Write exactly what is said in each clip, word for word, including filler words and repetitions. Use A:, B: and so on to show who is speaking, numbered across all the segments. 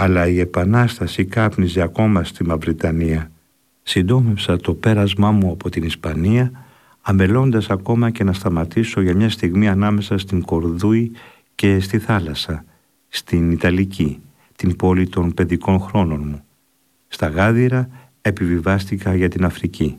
A: αλλά η Επανάσταση κάπνιζε ακόμα στη Μαυριτανία. Συντόμευσα το πέρασμά μου από την Ισπανία, αμελώντας ακόμα και να σταματήσω για μια στιγμή ανάμεσα στην Κορδούη και στη θάλασσα, στην Ιταλική, την πόλη των παιδικών χρόνων μου. Στα Γάδυρα επιβιβάστηκα για την Αφρική.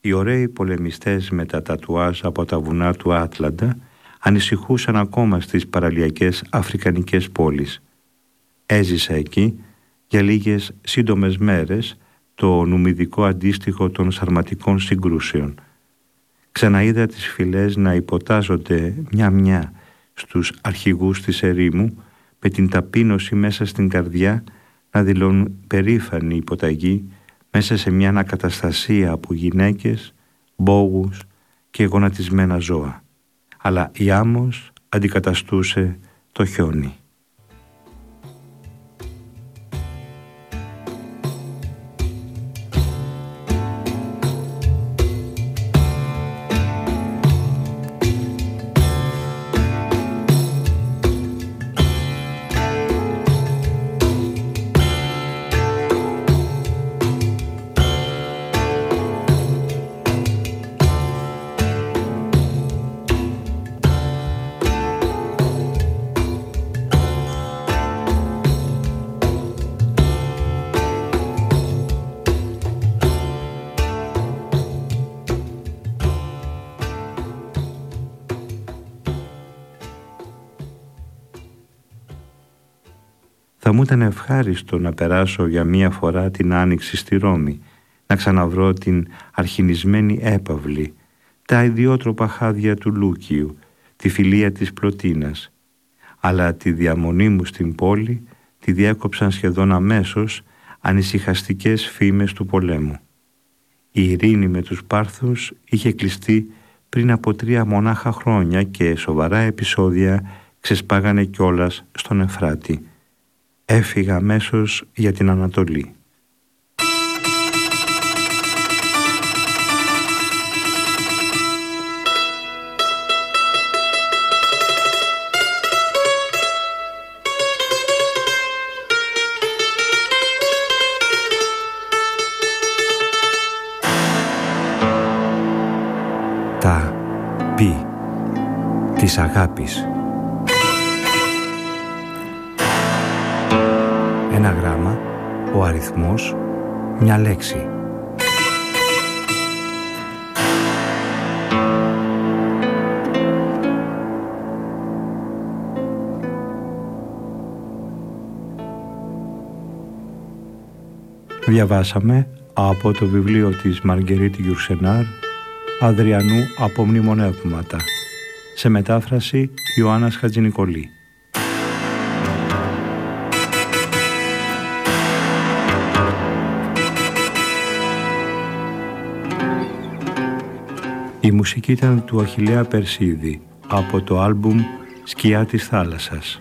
A: Οι ωραίοι πολεμιστές με τα τατουάζ από τα βουνά του Άτλαντα ανησυχούσαν ακόμα στις παραλιακές αφρικανικές πόλεις. Έζησα εκεί για λίγες σύντομες μέρες το νουμιδικό αντίστοιχο των σαρματικών συγκρούσεων. Ξαναείδα τις φυλές να υποτάζονται μια-μια στους αρχηγούς της ερήμου, με την ταπείνωση μέσα στην καρδιά να δηλώνουν περήφανη υποταγή μέσα σε μια ανακαταστασία από γυναίκες, μπόγους και γονατισμένα ζώα. Αλλά η άμμος αντικαταστούσε το χιόνι. Θα μου ήταν ευχάριστο να περάσω για μία φορά την Άνοιξη στη Ρώμη, να ξαναβρω την αρχινισμένη έπαυλη, τα ιδιότροπα χάδια του Λούκιου, τη φιλία της Πλωτίνας. Αλλά τη διαμονή μου στην πόλη τη διέκοψαν σχεδόν αμέσως ανησυχαστικές φήμες του πολέμου. Η ειρήνη με τους Πάρθους είχε κλειστεί πριν από τρία μονάχα χρόνια και σοβαρά επεισόδια ξεσπάγανε κιόλας στον Εφράτη. Έφυγα αμέσως για την Ανατολή. Τα πι της αγάπης. Ένα γράμμα, ο αριθμός, μια λέξη. Διαβάσαμε από το βιβλίο της Μαργκερίτη Γιουρσενάρ, Αδριανού Απομνημονεύματα, σε μετάφραση Ιωάννας Χατζηνικολή. Η μουσική ήταν του Αχιλλέα Περσίδη από το άλμπουμ «Σκιά της θάλασσας».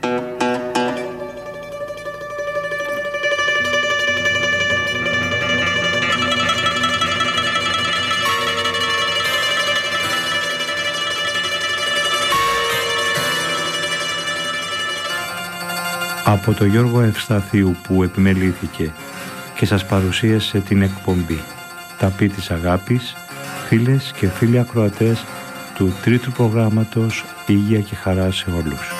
A: Από το Γιώργο Ευσταθίου που επιμελήθηκε και σας παρουσίασε την εκπομπή «Τα πι της αγάπης», φίλες και φίλοι ακροατές του τρίτου προγράμματος Υγεία και Χαρά σε όλους.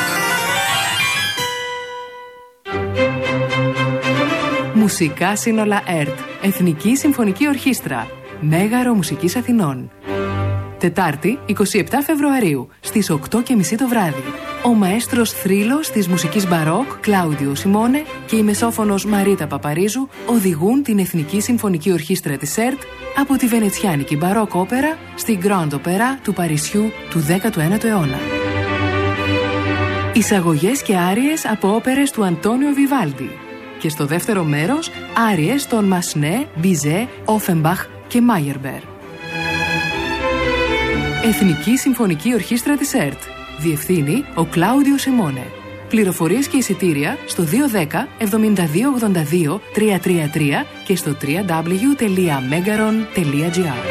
B: Μουσικά σύνολα ΕΡΤ, Εθνική Συμφωνική Ορχήστρα, Μέγαρο Μουσικής Αθηνών. Τετάρτη, εικοστή εβδόμη Φεβρουαρίου, στις οκτώ και μισή το βράδυ. Ο μαέστρος θρύλος της μουσικής μπαρόκ, Κλάουδιο Σιμώνε, και η μεσόφωνος Μαρίτα Παπαρίζου οδηγούν την Εθνική Συμφωνική Ορχήστρα της ΕΡΤ από τη βενετσιάνικη μπαρόκ όπερα στη Grand Opera του Παρισιού του δέκατου ένατου αιώνα. Εισαγωγές και άριες από όπερες του Αντώνιο Βιβάλντι. Και στο δεύτερο μέρος, άριες των Μασνέ, Μπιζέ, Όφεμπαχ και Μάιερμπερ. Εθνική Συμφωνική Ορχήστρα της ΕΡΤ. Διευθύνει ο Κλάουδιο Σιμώνε. Πληροφορίες και εισιτήρια στο δύο ένα μηδέν εβδομήντα δύο ογδόντα δύο τριακόσια τριάντα τρία και στο double-u double-u double-u τελεία megaron τελεία gr.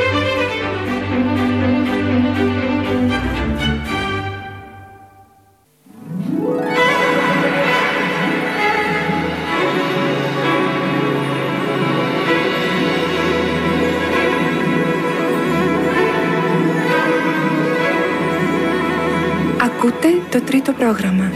C: Ακούτε το τρίτο πρόγραμμα.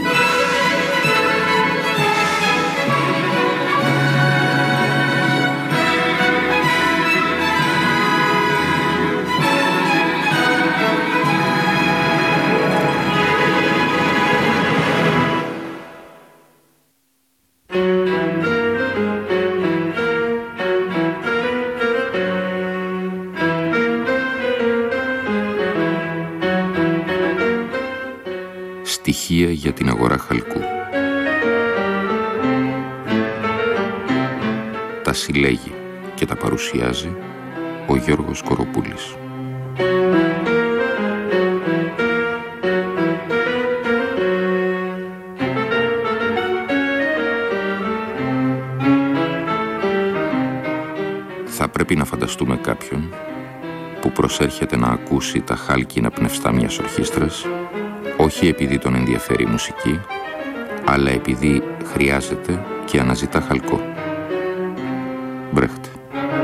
D: Στοιχεία για την αγορά χαλκού. Τα συλλέγει και τα παρουσιάζει ο Γιώργος Κοροπούλης. Θα πρέπει να φανταστούμε κάποιον που προσέρχεται να ακούσει τα χάλκινα πνευστά μιας ορχήστρας, όχι επειδή τον ενδιαφέρει η μουσική, αλλά επειδή χρειάζεται και αναζητά χαλκό. Μπρέχτε.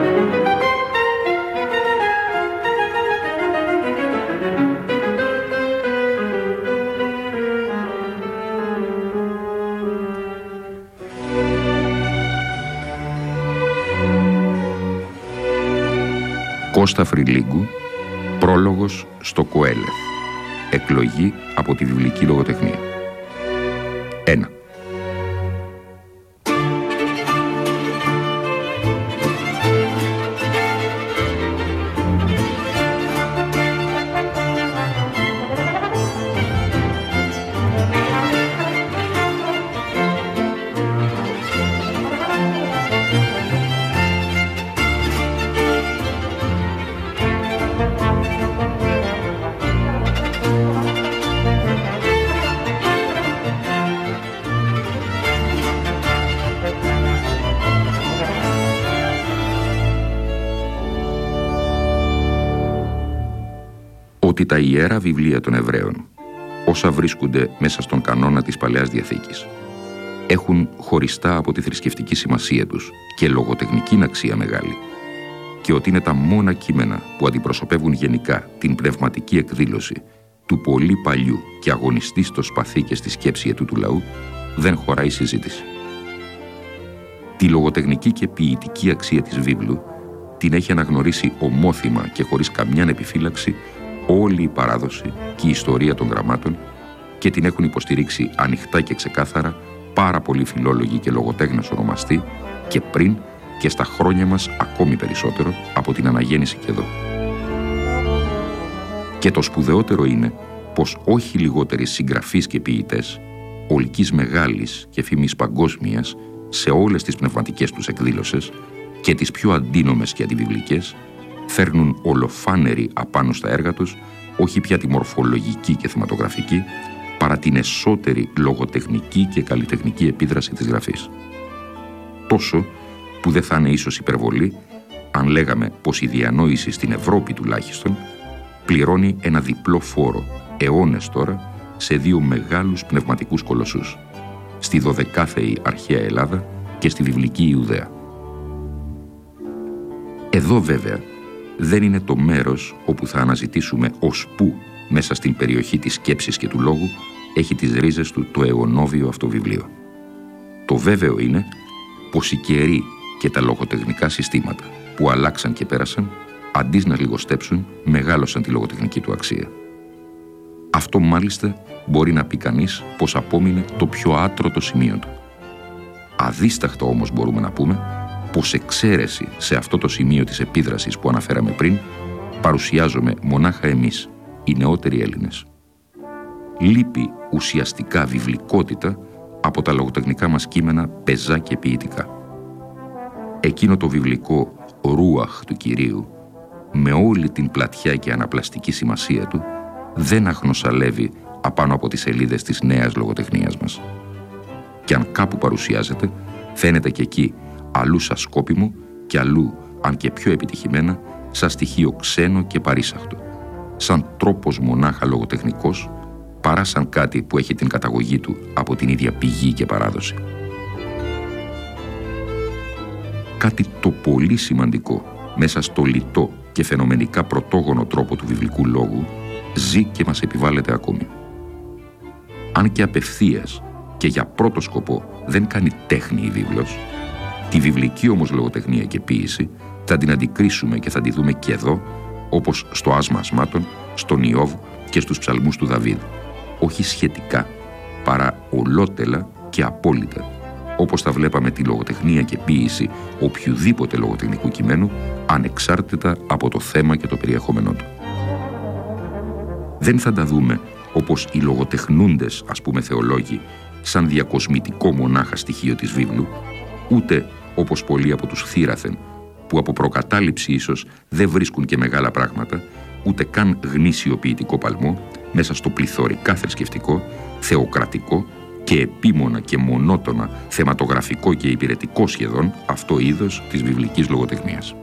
D: Κώστα Φρυλίγκου, πρόλογος στο Κοέλεθ. Εκλογή από τη βιβλική λογοτεχνία. Ένα. Ότι τα ιερά βιβλία των Εβραίων, όσα βρίσκονται μέσα στον κανόνα της Παλαιάς Διαθήκης, έχουν χωριστά από τη θρησκευτική σημασία τους και λογοτεχνική αξία μεγάλη, και ότι είναι τα μόνα κείμενα που αντιπροσωπεύουν γενικά την πνευματική εκδήλωση του πολύ παλιού και αγωνιστή στο σπαθί και στη σκέψη ετού του λαού, δεν χωράει συζήτηση. Τη λογοτεχνική και ποιητική αξία της βίβλου την έχει αναγνωρίσει ομόθυμα και χωρίς καμιά επιφύλαξη όλη η παράδοση και η ιστορία των γραμμάτων, και την έχουν υποστηρίξει ανοιχτά και ξεκάθαρα πάρα πολλοί φιλόλογοι και λογοτέχνες ονομαστοί, και πριν και στα χρόνια μας ακόμη περισσότερο από την αναγέννηση και εδώ. Και το σπουδαιότερο είναι πως όχι λιγότεροι συγγραφείς και ποιητές, ολικής μεγάλης και φήμης παγκόσμιας σε όλες τις πνευματικές τους εκδήλωσεις, και τις πιο αντίνομες και αντιβιβλικές, φέρνουν ολοφάνερη απάνω στα έργα τους όχι πια τη μορφολογική και θεματογραφική, παρά την εσωτερή λογοτεχνική και καλλιτεχνική επίδραση της γραφής. Τόσο που δεν θα είναι ίσως υπερβολή αν λέγαμε πως η διανόηση στην Ευρώπη τουλάχιστον πληρώνει ένα διπλό φόρο αιώνες τώρα σε δύο μεγάλους πνευματικούς κολοσσούς, στη δωδεκάθεη αρχαία Ελλάδα και στη βιβλική Ιουδαία. Εδώ βέβαια δεν είναι το μέρος όπου θα αναζητήσουμε ως πού μέσα στην περιοχή της σκέψης και του λόγου έχει τις ρίζες του το αιωνόβιο αυτό βιβλίο. Το βέβαιο είναι πως οι καιροί και τα λογοτεχνικά συστήματα που αλλάξαν και πέρασαν, αντί να λιγοστέψουν, μεγάλωσαν τη λογοτεχνική του αξία. Αυτό μάλιστα μπορεί να πει κανείς πως απόμεινε το πιο άτρωτο σημείο του. Αδίσταχτα όμως μπορούμε να πούμε πως εξαίρεση σε αυτό το σημείο της επίδρασης που αναφέραμε πριν παρουσιάζομαι μονάχα εμείς, οι νεότεροι Έλληνες. Λείπει ουσιαστικά βιβλικότητα από τα λογοτεχνικά μας κείμενα πεζά και ποιητικά. Εκείνο το βιβλικό ρούαχ του Κυρίου, με όλη την πλατιά και αναπλαστική σημασία του, δεν αγνωσαλεύει απάνω από τις σελίδες της νέας λογοτεχνίας μας. Και αν κάπου παρουσιάζεται, φαίνεται και εκεί αλλού σαν σκόπιμο και αλλού, αν και πιο επιτυχημένα, σαν στοιχείο ξένο και παρήσαχτο, σαν τρόπος μονάχα λογοτεχνικός, παρά σαν κάτι που έχει την καταγωγή του από την ίδια πηγή και παράδοση. Κάτι το πολύ σημαντικό μέσα στο λιτό και φαινομενικά πρωτόγονο τρόπο του βιβλικού λόγου ζει και μας επιβάλλεται ακόμη. Αν και απευθείας και για πρώτο σκοπό δεν κάνει τέχνη η βίβλος, τη βιβλική όμως λογοτεχνία και ποίηση θα την αντικρίσουμε και θα τη δούμε και εδώ, όπως στο Άσμα Ασμάτων, στον Ιώβ και στους ψαλμούς του Δαβίδ, όχι σχετικά, παρά ολότελα και απόλυτα, όπως τα βλέπαμε τη λογοτεχνία και ποίηση οποιουδήποτε λογοτεχνικού κειμένου, ανεξάρτητα από το θέμα και το περιεχόμενό του. Δεν θα τα δούμε όπως οι λογοτεχνούντες, ας πούμε θεολόγοι, σαν διακοσμητικό μονάχα στοιχείο της βίβλου, ούτε όπως πολλοί από τους θύραθεν, που από προκατάληψη ίσως δεν βρίσκουν και μεγάλα πράγματα, ούτε καν γνήσιο ποιητικό παλμό, μέσα στο πληθωρικά θρησκευτικό, θεοκρατικό και επίμονα και μονότονα θεματογραφικό και υπηρετικό σχεδόν αυτό είδος της βιβλικής λογοτεχνίας.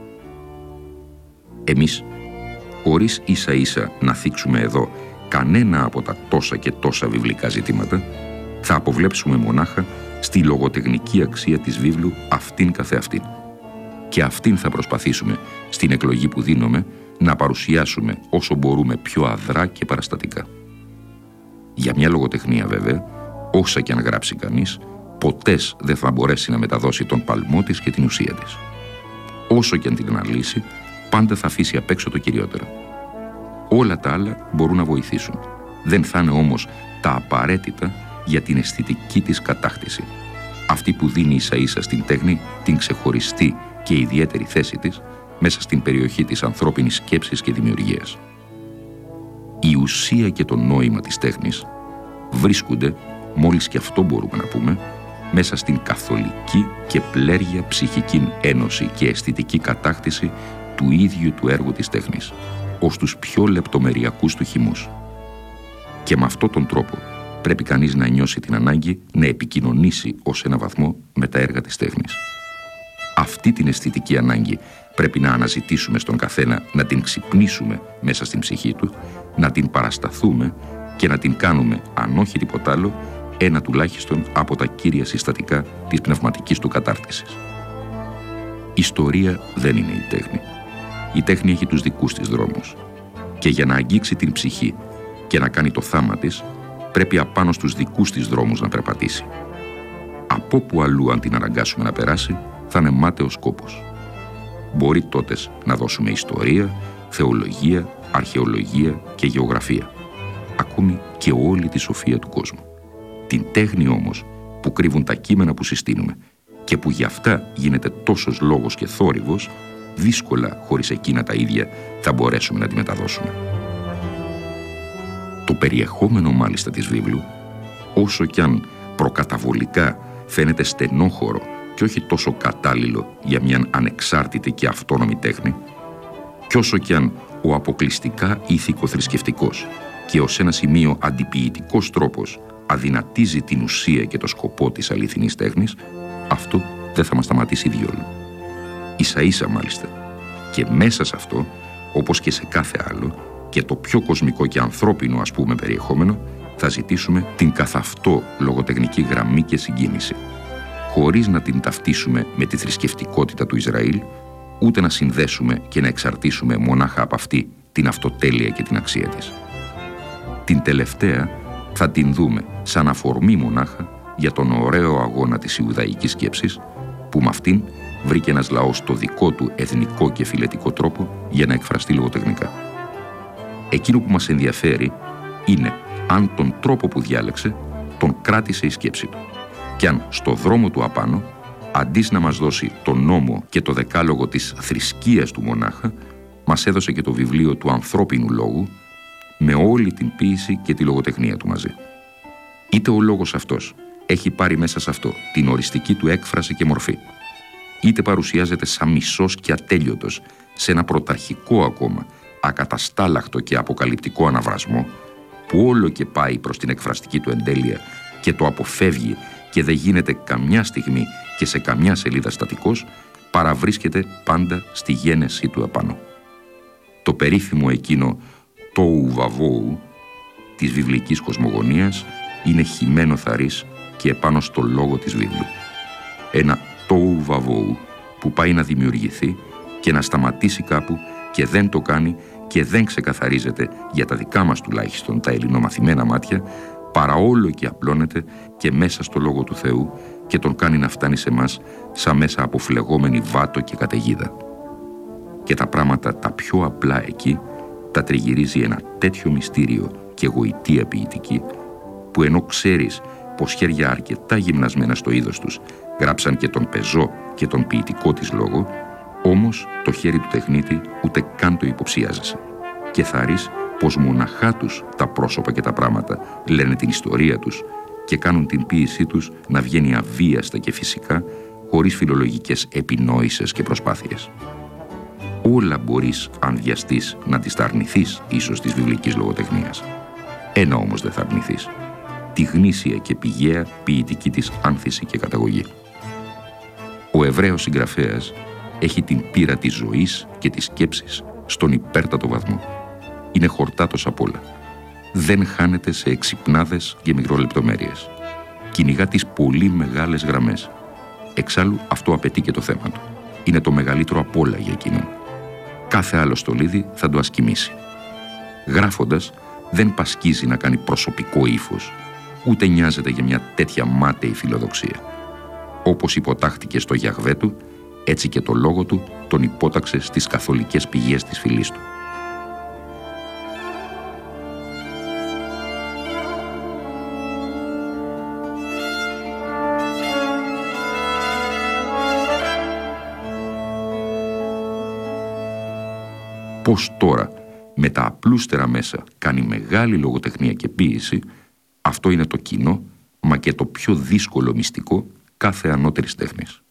D: Εμείς, χωρίς ίσα ίσα να θίξουμε εδώ κανένα από τα τόσα και τόσα βιβλικά ζητήματα, θα αποβλέψουμε μονάχα στη λογοτεχνική αξία της βίβλου αυτήν καθεαυτήν. Και αυτήν θα προσπαθήσουμε, στην εκλογή που δίνουμε, να παρουσιάσουμε όσο μπορούμε πιο αδρά και παραστατικά. Για μια λογοτεχνία βέβαια, όσα και αν γράψει κανείς, ποτέ δεν θα μπορέσει να μεταδώσει τον παλμό της και την ουσία της. Όσο και αν την αναλύσει, πάντα θα αφήσει απ' έξω το κυριότερο. Όλα τα άλλα μπορούν να βοηθήσουν. Δεν θα είναι όμως τα απαραίτητα για την αισθητική της κατάκτηση. Αυτή που δίνει ίσα ίσα στην τέχνη την ξεχωριστή και ιδιαίτερη θέση της μέσα στην περιοχή της ανθρώπινης σκέψης και δημιουργίας. Η ουσία και το νόημα της τέχνης βρίσκονται, μόλις και αυτό μπορούμε να πούμε, μέσα στην καθολική και πλέρια ψυχική ένωση και αισθητική κατάκτηση του ίδιου του έργου της τέχνης, ως τους πιο λεπτομεριακούς του χυμούς. Και με αυτόν τον τρόπο πρέπει κανείς να νιώσει την ανάγκη να επικοινωνήσει ως ένα βαθμό με τα έργα της τέχνης. Αυτή την αισθητική ανάγκη πρέπει να αναζητήσουμε στον καθένα, να την ξυπνήσουμε μέσα στην ψυχή του, να την παρασταθούμε και να την κάνουμε, αν όχι τίποτα άλλο, ένα τουλάχιστον από τα κύρια συστατικά της πνευματικής του κατάρτισης. Ιστορία δεν είναι η τέχνη. Η τέχνη έχει τους δικούς της δρόμους. Και για να αγγίξει την ψυχή και να κάνει το θάμα της, πρέπει απάνω στους δικούς της δρόμους να περπατήσει. Από που αλλού αν την αναγκάσουμε να περάσει, θα είναι μάταιος κόπος. Μπορεί τότε να δώσουμε ιστορία, θεολογία, αρχαιολογία και γεωγραφία. Ακόμη και όλη τη σοφία του κόσμου. Την τέχνη όμως που κρύβουν τα κείμενα που συστήνουμε και που γι' αυτά γίνεται τόσος λόγος και θόρυβος, δύσκολα χωρίς εκείνα τα ίδια θα μπορέσουμε να τη μεταδώσουμε. Το περιεχόμενο μάλιστα της βίβλου, όσο κι αν προκαταβολικά φαίνεται στενόχωρο και όχι τόσο κατάλληλο για μια ανεξάρτητη και αυτόνομη τέχνη, κι όσο κι αν ο αποκλειστικά ηθικο-θρησκευτικός και ως ένα σημείο αντιποιητικός τρόπος αδυνατίζει την ουσία και το σκοπό της αληθινής τέχνης, αυτό δεν θα μας σταματήσει διόλου. Ίσα ίσα μάλιστα, και μέσα σε αυτό, όπως και σε κάθε άλλο, και το πιο κοσμικό και ανθρώπινο ας πούμε περιεχόμενο, θα ζητήσουμε την καθ' αυτό λογοτεχνική γραμμή και συγκίνηση, χωρίς να την ταυτίσουμε με τη θρησκευτικότητα του Ισραήλ, ούτε να συνδέσουμε και να εξαρτήσουμε μονάχα από αυτή την αυτοτέλεια και την αξία της. Την τελευταία θα την δούμε σαν αφορμή μονάχα για τον ωραίο αγώνα της Ιουδαϊκής σκέψης, που με αυτήν βρήκε ένας λαός το δικό του εθνικό και φιλετικό τρόπο για να εκφραστεί λογοτεχνικά. Εκείνο που μας ενδιαφέρει είναι αν τον τρόπο που διάλεξε τον κράτησε η σκέψη του και αν στο δρόμο του απάνω, αντί να μας δώσει τον νόμο και το δεκάλογο της θρησκείας του μονάχα, μας έδωσε και το βιβλίο του ανθρώπινου λόγου με όλη την ποίηση και τη λογοτεχνία του μαζί. Είτε ο λόγος αυτός έχει πάρει μέσα σε αυτό την οριστική του έκφραση και μορφή, είτε παρουσιάζεται σαν μισός και ατέλειωτος σε ένα πρωταρχικό ακόμα, ακαταστάλαχτο και αποκαλυπτικό αναβρασμό, που όλο και πάει προς την εκφραστική του εντέλεια και το αποφεύγει και δεν γίνεται καμιά στιγμή και σε καμιά σελίδα στατικός, παραβρίσκεται πάντα στη γένεσή του απάνω. Το περίφημο εκείνο «τόου βαβόου» της βιβλικής κοσμογονίας είναι χυμένο θαρής και επάνω στο λόγο της βίβλου. Ένα «τόου βαβόου» που πάει να δημιουργηθεί και να σταματήσει κάπου και δεν το κάνει και δεν ξεκαθαρίζεται για τα δικά μας τουλάχιστον τα ελληνομαθημένα μάτια, παρά όλο και απλώνεται και μέσα στο λόγο του Θεού και τον κάνει να φτάνει σε μας σαν μέσα από φλεγόμενη βάτο και καταιγίδα. Και τα πράγματα τα πιο απλά εκεί τα τριγυρίζει ένα τέτοιο μυστήριο και γοητεία ποιητική, που ενώ ξέρεις πως χέρια αρκετά γυμνασμένα στο είδος τους γράψαν και τον πεζό και τον ποιητικό της λόγο, όμως το χέρι του τεχνίτη ούτε καν το υποψιάζεσαι και θαρείς πως μοναχά τους τα πρόσωπα και τα πράγματα λένε την ιστορία τους και κάνουν την ποίησή τους να βγαίνει αβίαστα και φυσικά, χωρίς φιλολογικές επινόησες και προσπάθειες. Όλα μπορείς, αν βιαστείς, να τις τα αρνηθείς ίσως της βιβλικής λογοτεχνίας. Ένα όμως δεν θα αρνηθείς: τη γνήσια και πηγαία ποιητική της άνθηση και καταγωγή. Ο Εβραίος συγγραφέας έχει την πείρα της ζωής και της σκέψης στον υπέρτατο βαθμό. Είναι χορτάτος απ' όλα. Δεν χάνεται σε εξυπνάδες και μικρολεπτομέρειες. Κυνηγά τις πολύ μεγάλες γραμμές. Εξάλλου αυτό απαιτεί και το θέμα του. Είναι το μεγαλύτερο απ' όλα για εκείνον. Κάθε άλλο στολίδι θα το ασκημίσει. Γράφοντας, δεν πασκίζει να κάνει προσωπικό ύφος, ούτε νοιάζεται για μια τέτοια μάταιη φιλοδοξία. Όπως υποτάχθηκε στο Γιαχβέ του, έτσι και το λόγο του τον υπόταξε στις καθολικές πηγές της φυλής του. Πώς τώρα με τα απλούστερα μέσα κάνει μεγάλη λογοτεχνία και ποίηση, αυτό είναι το κοινό, μα και το πιο δύσκολο μυστικό κάθε ανώτερης τέχνης.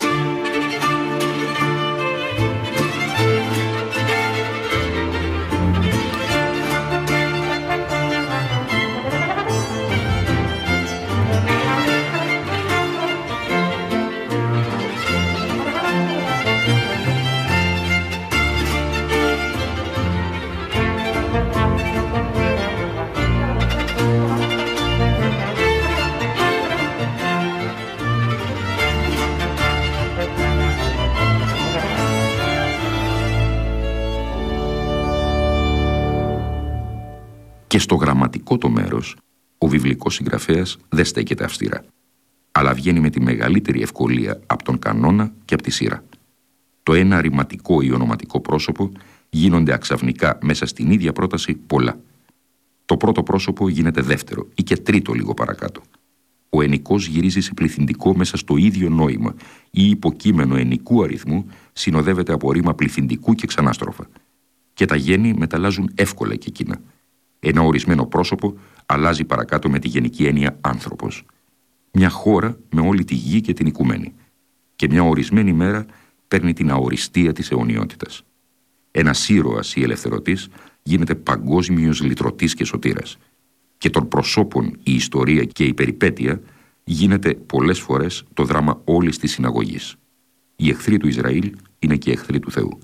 D: Και στο γραμματικό το μέρος, ο βιβλικός συγγραφέας δεν στέκεται αυστηρά, αλλά βγαίνει με τη μεγαλύτερη ευκολία από τον κανόνα και από τη σειρά. Το ένα ρηματικό ή ονοματικό πρόσωπο γίνονται αξαφνικά μέσα στην ίδια πρόταση πολλά. Το πρώτο πρόσωπο γίνεται δεύτερο ή και τρίτο λίγο παρακάτω. Ο ενικός γυρίζει σε πληθυντικό μέσα στο ίδιο νόημα ή υποκείμενο ενικού αριθμού συνοδεύεται από ρήμα πληθυντικού και ξανάστροφα. Και τα γέννη μεταλλάζουν εύκολα και εκείνα. Ένα ορισμένο πρόσωπο αλλάζει παρακάτω με τη γενική έννοια άνθρωπος. Μια χώρα με όλη τη γη και την οικουμένη. Και μια ορισμένη μέρα παίρνει την αοριστία της αιωνιότητας. Ένας ήρωας ή ελευθερωτής γίνεται παγκόσμιος λυτρωτής και σωτήρας. Και των προσώπων η ιστορία και η περιπέτεια γίνεται πολλές φορές το δράμα όλης της συναγωγής. Οι εχθροί του Ισραήλ είναι και εχθροί του Θεού.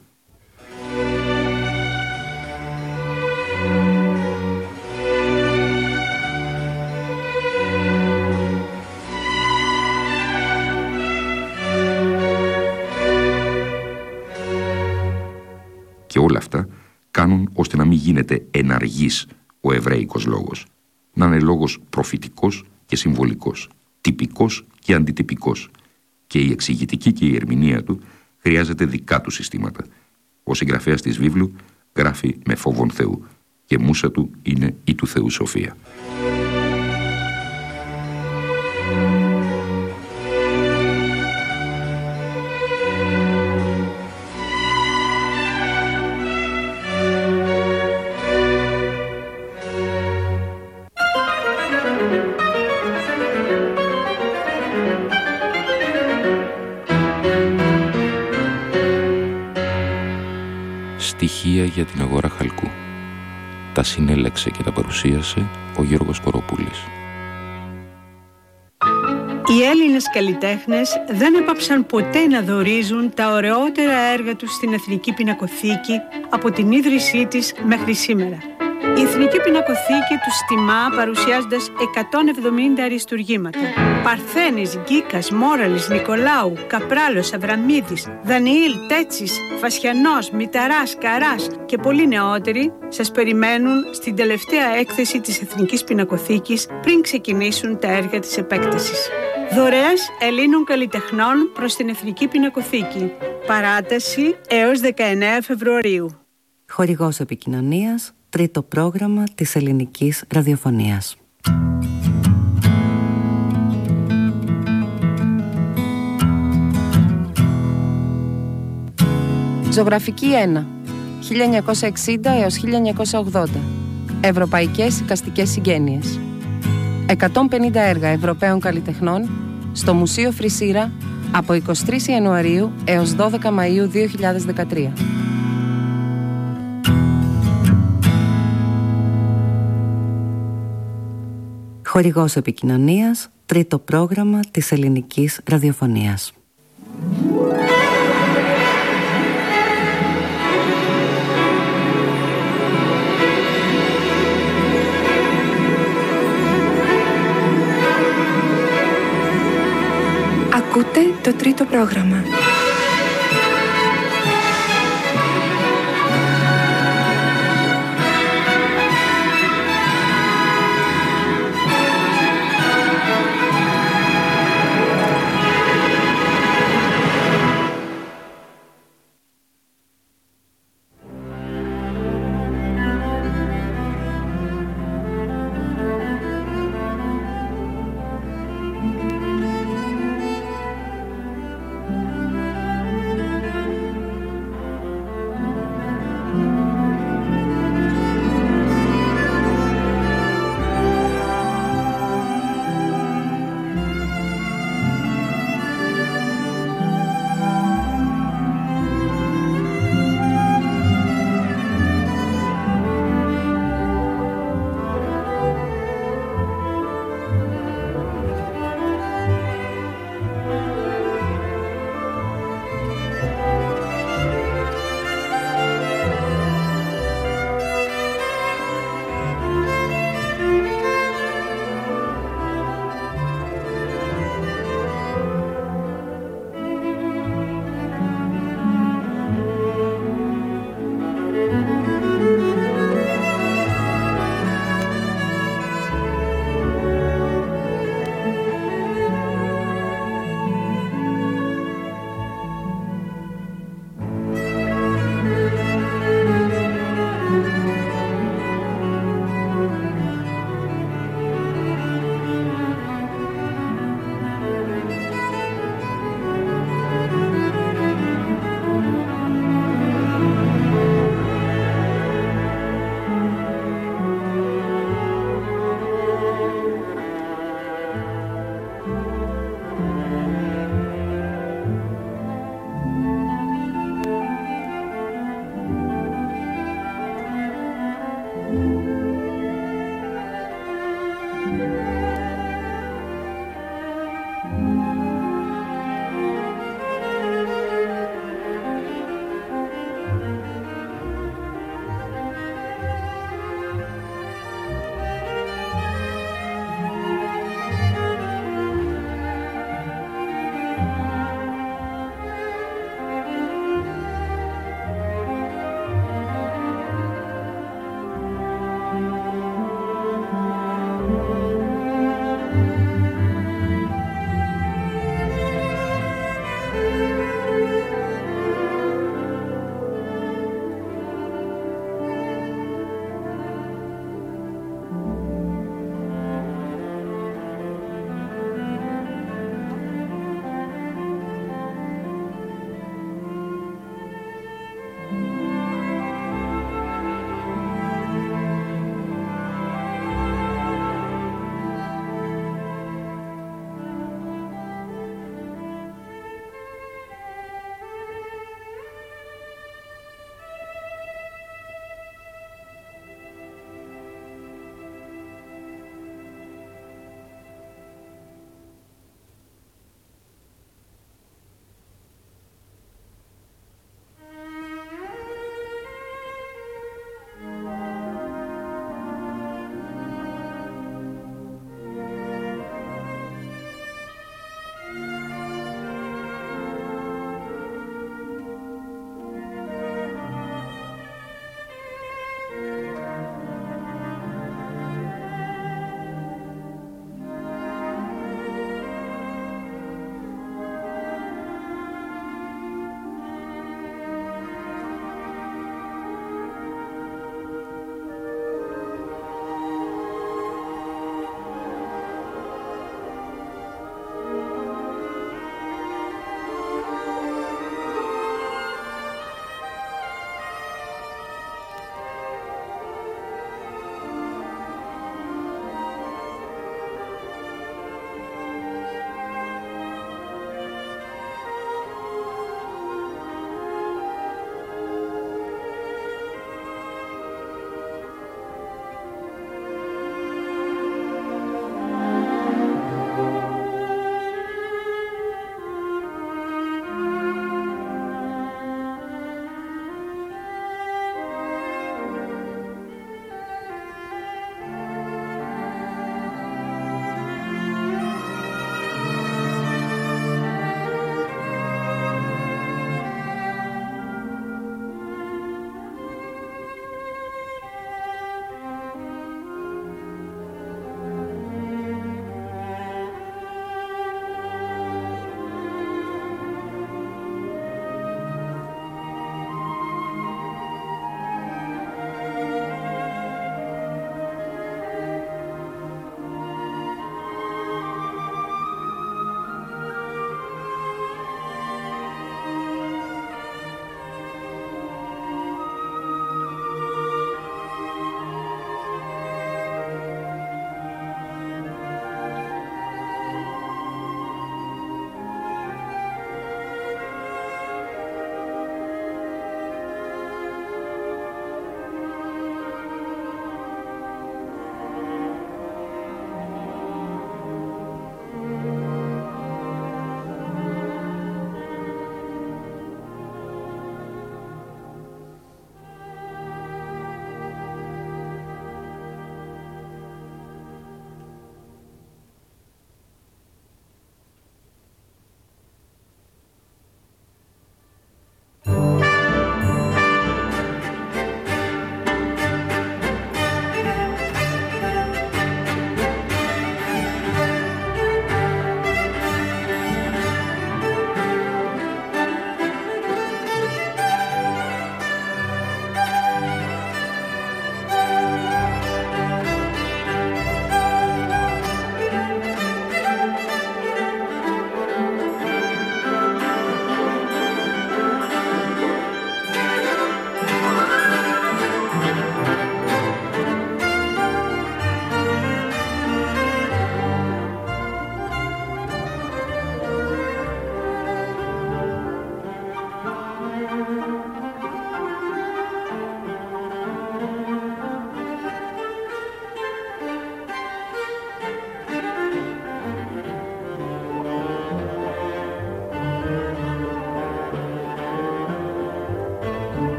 D: Και όλα αυτά κάνουν ώστε να μην γίνεται εναργής ο εβραϊκός λόγος. Να είναι λόγος προφητικός και συμβολικός, τυπικός και αντιτυπικός. Και η εξηγητική και η ερμηνεία του χρειάζεται δικά του συστήματα. Ο συγγραφέας της βίβλου γράφει με φόβον Θεού και μούσα του είναι η του Θεού σοφία. Στοιχεία για την αγορά χαλκού. Τα συνέλεξε και τα παρουσίασε ο Γιώργος Κοροπούλης.
E: Οι Έλληνες καλλιτέχνες δεν έπαψαν ποτέ να δωρίζουν τα ωραιότερα έργα τους στην Εθνική Πινακοθήκη από την ίδρυσή της μέχρι σήμερα. Η Εθνική Πινακοθήκη τους τιμά παρουσιάζοντας εκατόν εβδομήντα αριστουργήματα. Παρθένης, Γκίκας, Μόραλης, Νικολάου, Καπράλος, Αβραμίδης, Δανιήλ, Τέτσης, Φασιανός, Μηταράς, Καράς και πολλοί νεότεροι σας περιμένουν στην τελευταία έκθεση της Εθνικής Πινακοθήκης πριν ξεκινήσουν τα έργα της επέκτασης. Δωρεές Ελλήνων καλλιτεχνών προς την Εθνική Πινακοθήκη. Παράταση έως δεκαεννέα Φεβρουαρίου.
F: Χορηγός επικοινωνίας, τρίτο πρόγραμμα της ελληνικής ραδιοφωνίας.
G: Ζωγραφική ένα, χίλια εννιακόσια εξήντα έως χίλια εννιακόσια ογδόντα.
F: Ευρωπαϊκές εικαστικές συγγένειες. εκατόν πενήντα έργα Ευρωπαίων καλλιτεχνών στο Μουσείο Φρυσίρα από εικοστή τρίτη Ιανουαρίου έως δώδεκα Μαΐου δύο χιλιάδες δεκατρία. Χορηγός επικοινωνίας, τρίτο πρόγραμμα της ελληνικής ραδιοφωνίας.
C: Ακούτε το τρίτο πρόγραμμα.